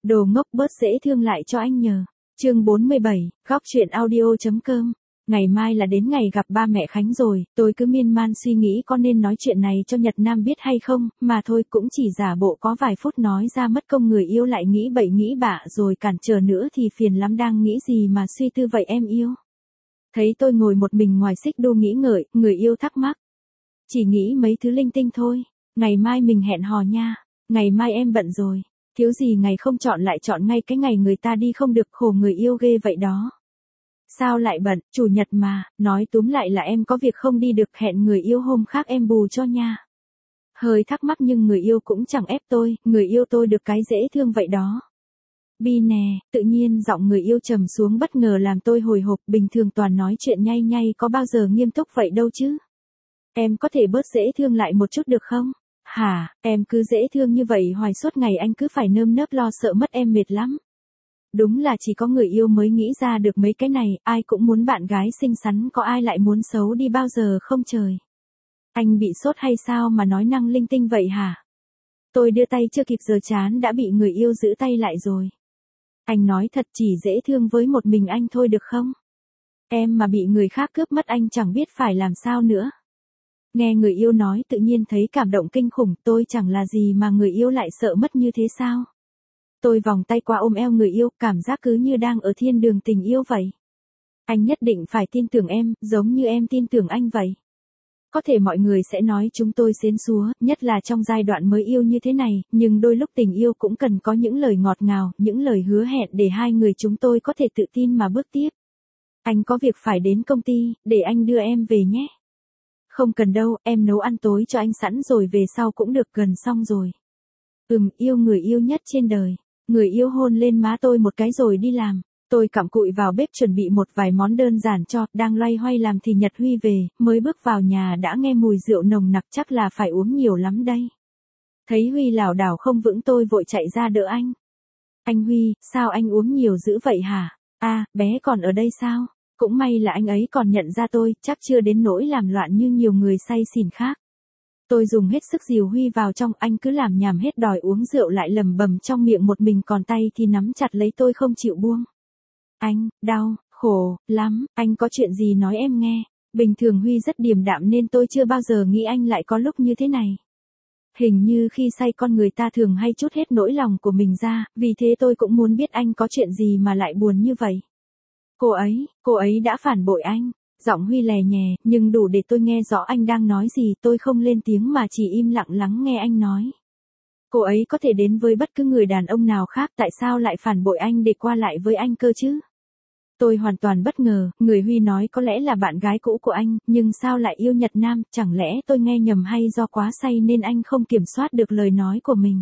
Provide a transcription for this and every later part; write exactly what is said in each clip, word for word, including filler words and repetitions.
Đồ ngốc bớt dễ thương lại cho anh nhờ. Chương bốn mươi bảy, góc chuyện audio.com. Ngày mai là đến ngày gặp ba mẹ Khánh rồi, tôi cứ miên man suy nghĩ có nên nói chuyện này cho Nhật Nam biết hay không, mà thôi cũng chỉ giả bộ có vài phút nói ra mất công người yêu lại nghĩ bậy nghĩ bạ rồi cản trở nữa thì phiền lắm, đang nghĩ gì mà suy tư vậy em yêu. Thấy tôi ngồi một mình ngoài xích đu nghĩ ngợi, người yêu thắc mắc. Chỉ nghĩ mấy thứ linh tinh thôi, ngày mai mình hẹn hò nha, ngày mai em bận rồi. Thiếu gì ngày không chọn lại chọn ngay cái ngày người ta đi không được, khổ người yêu ghê vậy đó. Sao lại bận, chủ nhật mà, nói túm lại là em có việc không đi được, hẹn người yêu hôm khác em bù cho nha. Hơi thắc mắc nhưng người yêu cũng chẳng ép tôi, người yêu tôi được cái dễ thương vậy đó. Bi nè, tự nhiên giọng người yêu trầm xuống bất ngờ làm tôi hồi hộp, bình thường toàn nói chuyện nhay nhay có bao giờ nghiêm túc vậy đâu chứ. Em có thể bớt dễ thương lại một chút được không? Hả, em cứ dễ thương như vậy hoài suốt ngày anh cứ phải nơm nớp lo sợ mất em mệt lắm. Đúng là chỉ có người yêu mới nghĩ ra được mấy cái này, ai cũng muốn bạn gái xinh xắn, có ai lại muốn xấu đi bao giờ không trời. Anh bị sốt hay sao mà nói năng linh tinh vậy hả? Tôi đưa tay chưa kịp giơ chán đã bị người yêu giữ tay lại rồi. Anh nói thật chỉ dễ thương với một mình anh thôi được không? Em mà bị người khác cướp mất anh chẳng biết phải làm sao nữa. Nghe người yêu nói tự nhiên thấy cảm động kinh khủng, tôi chẳng là gì mà người yêu lại sợ mất như thế sao? Tôi vòng tay qua ôm eo người yêu, cảm giác cứ như đang ở thiên đường tình yêu vậy. Anh nhất định phải tin tưởng em, giống như em tin tưởng anh vậy. Có thể mọi người sẽ nói chúng tôi xến xúa, nhất là trong giai đoạn mới yêu như thế này, nhưng đôi lúc tình yêu cũng cần có những lời ngọt ngào, những lời hứa hẹn để hai người chúng tôi có thể tự tin mà bước tiếp. Anh có việc phải đến công ty, để anh đưa em về nhé. Không cần đâu, em nấu ăn tối cho anh sẵn rồi về sau cũng được, gần xong rồi. Ừm, yêu người yêu nhất trên đời. Người yêu hôn lên má tôi một cái rồi đi làm. Tôi cặm cụi vào bếp chuẩn bị một vài món đơn giản cho, đang loay hoay làm thì Nhật Huy về, mới bước vào nhà đã nghe mùi rượu nồng nặc, chắc là phải uống nhiều lắm đây. Thấy Huy lảo đảo không vững tôi vội chạy ra đỡ anh. Anh Huy, sao anh uống nhiều dữ vậy hả? À, bé còn ở đây sao? Cũng may là anh ấy còn nhận ra tôi, chắc chưa đến nỗi làm loạn như nhiều người say xỉn khác. Tôi dùng hết sức dìu Huy vào trong, anh cứ làm nhảm hết đòi uống rượu lại lầm bầm trong miệng một mình, còn tay thì nắm chặt lấy tôi không chịu buông. Anh, đau, khổ, lắm, anh có chuyện gì nói em nghe. Bình thường Huy rất điềm đạm nên tôi chưa bao giờ nghĩ anh lại có lúc như thế này. Hình như khi say con người ta thường hay trút hết nỗi lòng của mình ra, vì thế tôi cũng muốn biết anh có chuyện gì mà lại buồn như vậy. Cô ấy, cô ấy đã phản bội anh. Giọng Huy lè nhè, nhưng đủ để tôi nghe rõ anh đang nói gì, tôi không lên tiếng mà chỉ im lặng lắng nghe anh nói. Cô ấy có thể đến với bất cứ người đàn ông nào khác, tại sao lại phản bội anh để qua lại với anh cơ chứ? Tôi hoàn toàn bất ngờ, người Huy nói có lẽ là bạn gái cũ của anh, nhưng sao lại yêu Nhật Nam, chẳng lẽ tôi nghe nhầm hay do quá say nên anh không kiểm soát được lời nói của mình?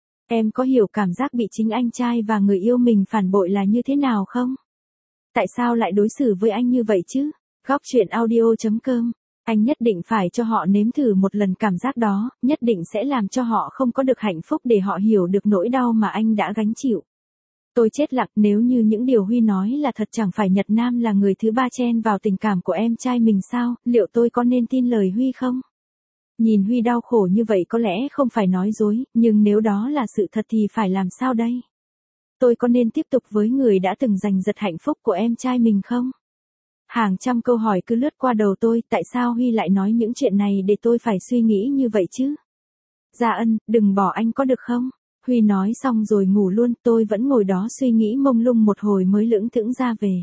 Em có hiểu cảm giác bị chính anh trai và người yêu mình phản bội là như thế nào không? Tại sao lại đối xử với anh như vậy chứ? Góc chuyện audio.com. Anh nhất định phải cho họ nếm thử một lần cảm giác đó, nhất định sẽ làm cho họ không có được hạnh phúc để họ hiểu được nỗi đau mà anh đã gánh chịu. Tôi chết lặng, nếu như những điều Huy nói là thật, chẳng phải Nhật Nam là người thứ ba chen vào tình cảm của em trai mình sao, liệu tôi có nên tin lời Huy không? Nhìn Huy đau khổ như vậy có lẽ không phải nói dối, nhưng nếu đó là sự thật thì phải làm sao đây? Tôi có nên tiếp tục với người đã từng giành giật hạnh phúc của em trai mình không? Hàng trăm câu hỏi cứ lướt qua đầu tôi, tại sao Huy lại nói những chuyện này để tôi phải suy nghĩ như vậy chứ? Gia Ân, đừng bỏ anh có được không? Huy nói xong rồi ngủ luôn, tôi vẫn ngồi đó suy nghĩ mông lung một hồi mới lững thững ra về.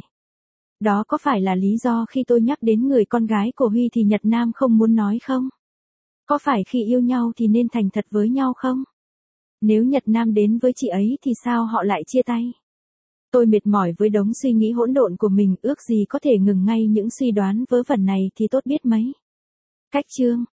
Đó có phải là lý do khi tôi nhắc đến người con gái của Huy thì Nhật Nam không muốn nói không? Có phải khi yêu nhau thì nên thành thật với nhau không? Nếu Nhật Nam đến với chị ấy thì sao họ lại chia tay? Tôi mệt mỏi với đống suy nghĩ hỗn độn của mình, ước gì có thể ngừng ngay những suy đoán vớ vẩn này thì tốt biết mấy. Cách chương